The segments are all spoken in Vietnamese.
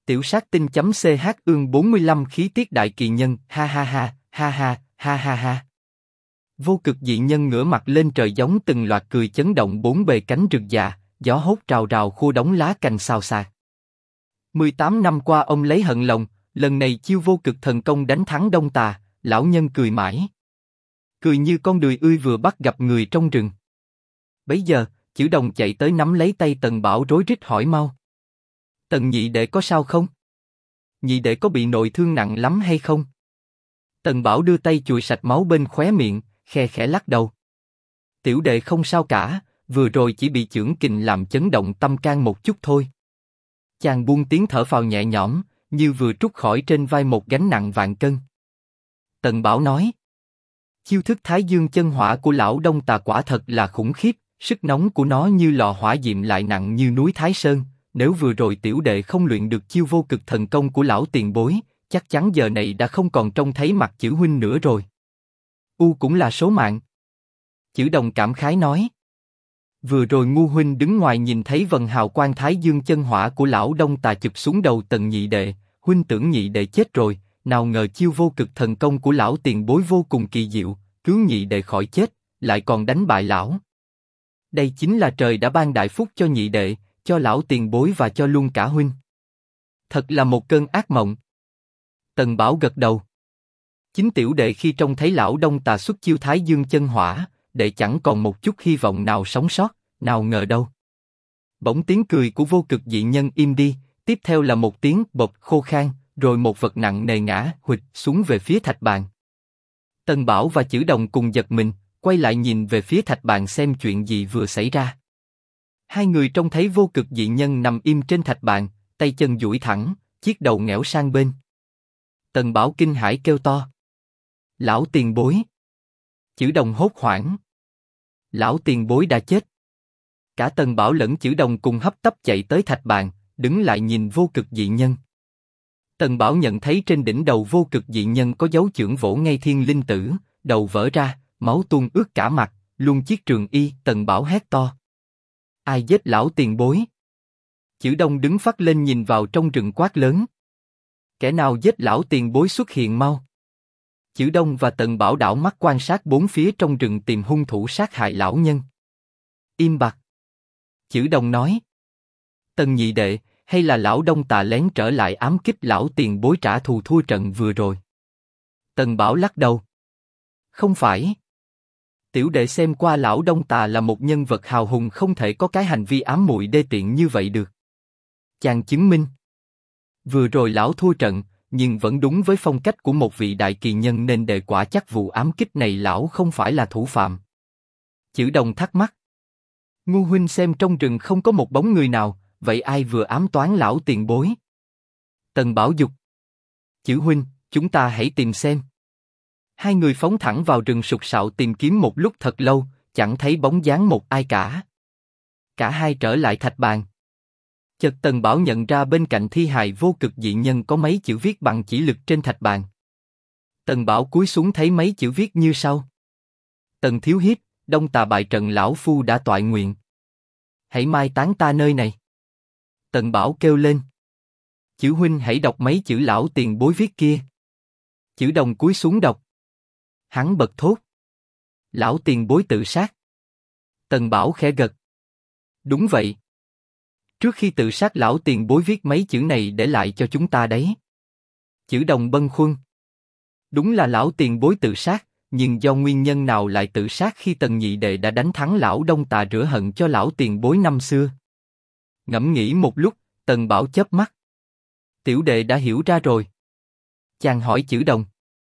Tiểu sát tinh chấm ch ương 45 khí tiết đại kỳ nhân, ha ha ha, ha ha, ha ha ha. Vô cực dị nhân ngửa mặt lên trời giống từng loạt cười chấn động bốn bề cánh rừng già, gió hốt trào rào khô đống lá cành xào xạc. 18 năm qua ông lấy hận lòng, lần này chiêu vô cực thần công đánh thắng Đông Tà, lão nhân cười mãi. Cười như con đười ươi vừa bắt gặp người trong rừng. Bấy giờ, Chữ Đồng chạy tới nắm lấy tay Tần Bảo rối rít hỏi mau. Tần nhị đệ có sao không? Nhị đệ có bị nội thương nặng lắm hay không? Tần Bảo đưa tay chùi sạch máu bên khóe miệng, khe khẽ lắc đầu. Tiểu đệ không sao cả, vừa rồi chỉ bị chưởng kình làm chấn động tâm can một chút thôi. Chàng buông tiếng thở phào nhẹ nhõm, như vừa trút khỏi trên vai một gánh nặng vạn cân. Tần Bảo nói. Chiêu thức Thái Dương chân hỏa của lão Đông Tà quả thật là khủng khiếp, sức nóng của nó như lò hỏa diệm lại nặng như núi Thái Sơn. Nếu vừa rồi tiểu đệ không luyện được chiêu vô cực thần công của lão tiền bối, chắc chắn giờ này đã không còn trông thấy mặt Chữ huynh nữa rồi. Cũng là số mạng. Chữ Đồng cảm khái nói. Vừa rồi Ngu huynh đứng ngoài nhìn thấy vần hào quang Thái Dương chân hỏa của lão Đông Tà chụp xuống đầu Tần nhị đệ, huynh tưởng nhị đệ chết rồi, nào ngờ chiêu vô cực thần công của lão tiền bối vô cùng kỳ diệu, cứu nhị đệ khỏi chết, lại còn đánh bại lão. Đây chính là trời đã ban đại phúc cho nhị đệ, cho lão tiền bối và cho luôn cả huynh. Thật là một cơn ác mộng. Tần Bảo gật đầu. Chính tiểu đệ khi trông thấy lão Đông Tà xuất chiêu Thái Dương chân hỏa, đệ chẳng còn một chút hy vọng nào sống sót, nào ngờ đâu. Bỗng tiếng cười của vô cực dị nhân im đi, tiếp theo là một tiếng bộp khô khan, rồi một vật nặng nề ngã huỵch xuống về phía thạch bàn. Tần Bảo và Chữ Đồng cùng giật mình, quay lại nhìn về phía thạch bàn xem chuyện gì vừa xảy ra. Hai người trông thấy vô cực dị nhân nằm im trên thạch bàn, tay chân duỗi thẳng, chiếc đầu ngẽo sang bên. Tần Bảo kinh hãi kêu to. Lão tiền bối. Chữ Đồng hốt hoảng. Lão tiền bối đã chết. Cả Tần Bảo lẫn Chữ Đồng cùng hấp tấp chạy tới thạch bàn, đứng lại nhìn vô cực dị nhân. Tần Bảo nhận thấy trên đỉnh đầu vô cực dị nhân có dấu chưởng vỗ ngay thiên linh tử, đầu vỡ ra, máu tuôn ướt cả mặt, luôn chiếc trường y. Tần Bảo hét to. Ai giết lão tiền bối? Chữ Đông đứng phắt lên nhìn vào trong rừng quát lớn. Kẻ nào giết lão tiền bối xuất hiện mau. Chữ Đông và Tần Bảo đảo mắt quan sát bốn phía trong rừng tìm hung thủ sát hại lão nhân. Im bặt. Chữ Đông nói. Tần nhị đệ, hay là lão Đông Tà lén trở lại ám kích lão tiền bối trả thù thua trận vừa rồi? Tần Bảo lắc đầu. Không phải. Tiểu đệ xem qua lão Đông Tà là một nhân vật hào hùng, không thể có cái hành vi ám muội đê tiện như vậy được. Chàng chứng minh. Vừa rồi lão thua trận, nhưng vẫn đúng với phong cách của một vị đại kỳ nhân nên đệ quả chắc vụ ám kích này lão không phải là thủ phạm. Chữ Đồng thắc mắc. Ngu huynh xem trong rừng không có một bóng người nào, vậy ai vừa ám toán lão tiền bối? Tần Bảo dục. Chữ huynh, chúng ta hãy tìm xem. Hai người phóng thẳng vào rừng sục sạo tìm kiếm một lúc thật lâu, chẳng thấy bóng dáng một ai cả. Cả hai trở lại thạch bàn. Chợt Tần Bảo nhận ra bên cạnh thi hài vô cực dị nhân có mấy chữ viết bằng chỉ lực trên thạch bàn. Tần Bảo cúi xuống thấy mấy chữ viết như sau. Tần thiếu hiệp, Đông Tà bại trận lão phu đã toại nguyện. Hãy mai táng ta nơi này. Tần Bảo kêu lên. Chữ huynh hãy đọc mấy chữ lão tiền bối viết kia. Chữ Đồng cúi xuống đọc. Hắn bật thốt. Lão tiền bối tự sát. Tần Bảo khẽ gật. Đúng vậy. Trước khi tự sát lão tiền bối viết mấy chữ này để lại cho chúng ta đấy. Chữ Đồng bâng khuâng. Đúng là lão tiền bối tự sát, nhưng do nguyên nhân nào lại tự sát khi Tần nhị đệ đã đánh thắng lão Đông Tà rửa hận cho lão tiền bối năm xưa? Ngẫm nghĩ một lúc, Tần Bảo chớp mắt. Tiểu đệ đã hiểu ra rồi. Chàng hỏi Chữ Đồng.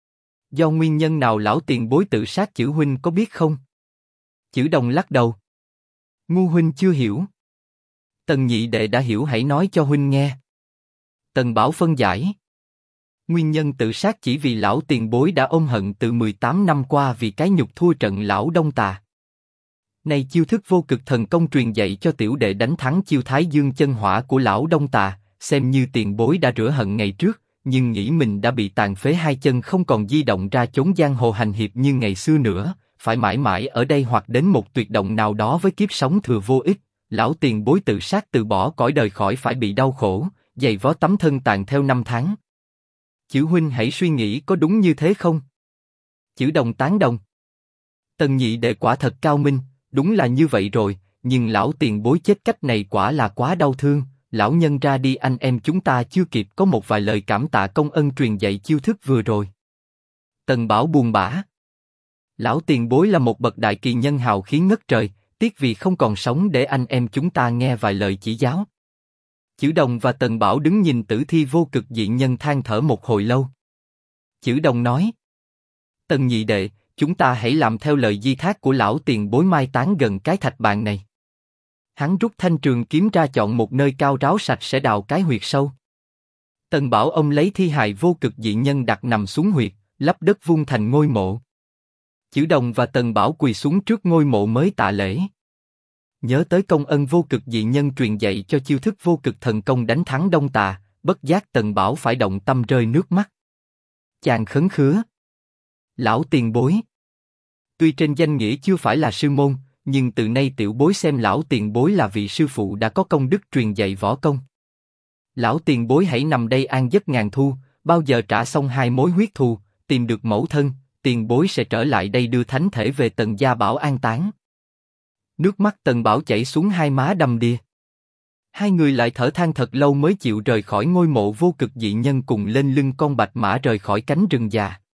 Do nguyên nhân nào lão tiền bối tự sát Chữ huynh có biết không? Chữ Đồng lắc đầu. Ngu huynh chưa hiểu. Tần nhị đệ đã hiểu hãy nói cho huynh nghe. Tần Bảo phân giải. Nguyên nhân tự sát chỉ vì lão tiền bối đã ôm hận từ 18 năm qua vì cái nhục thua trận lão Đông Tà. Này chiêu thức vô cực thần công truyền dạy cho tiểu đệ đánh thắng chiêu Thái Dương chân hỏa của lão Đông Tà, xem như tiền bối đã rửa hận ngày trước, nhưng nghĩ mình đã bị tàn phế hai chân không còn di động ra chốn giang hồ hành hiệp như ngày xưa nữa, phải mãi mãi ở đây hoặc đến một tuyệt động nào đó với kiếp sống thừa vô ích. Lão tiền bối tự sát từ bỏ cõi đời khỏi phải bị đau khổ, giày vó tấm thân tàn theo năm tháng. Chữ huynh hãy suy nghĩ có đúng như thế không? Chữ đồng tán đồng. Tần nhị đệ quả thật cao minh, đúng là như vậy rồi, nhưng lão tiền bối chết cách này quả là quá đau thương, lão nhân ra đi anh em chúng ta chưa kịp có một vài lời cảm tạ công ân truyền dạy chiêu thức vừa rồi. Tần Bảo buồn bã. Lão tiền bối là một bậc đại kỳ nhân hào khí ngất trời, tiếc vì không còn sống để anh em chúng ta nghe vài lời chỉ giáo. Chữ Đồng và Tần Bảo đứng nhìn tử thi vô cực dị nhân than thở một hồi lâu. Chữ Đồng nói: Tần nhị đệ, chúng ta hãy làm theo lời di thác của lão tiền bối mai táng gần cái thạch bàn này. Hắn rút thanh trường kiếm ra chọn một nơi cao ráo sạch sẽ đào cái huyệt sâu. Tần Bảo ông lấy thi hài vô cực dị nhân đặt nằm xuống huyệt, lấp đất vung thành ngôi mộ. Chữ Đồng và Tần Bảo quỳ xuống trước ngôi mộ mới tạ lễ. Nhớ tới công ân vô cực dị nhân truyền dạy cho chiêu thức vô cực thần công đánh thắng Đông Tà, bất giác Tần Bảo phải động tâm rơi nước mắt. Chàng khấn khứa: Lão tiền bối, tuy trên danh nghĩa chưa phải là sư môn, nhưng từ nay tiểu bối xem lão tiền bối là vị sư phụ đã có công đức truyền dạy võ công. Lão tiền bối hãy nằm đây an giấc ngàn thu, bao giờ trả xong hai mối huyết thù, tìm được mẫu thân, tiền bối sẽ trở lại đây đưa thánh thể về Tần gia bảo an táng. Nước mắt Tần Bảo chảy xuống hai má đầm đìa. Hai người lại thở than thật lâu mới chịu rời khỏi ngôi mộ vô cực dị nhân cùng lên lưng con bạch mã rời khỏi cánh rừng già.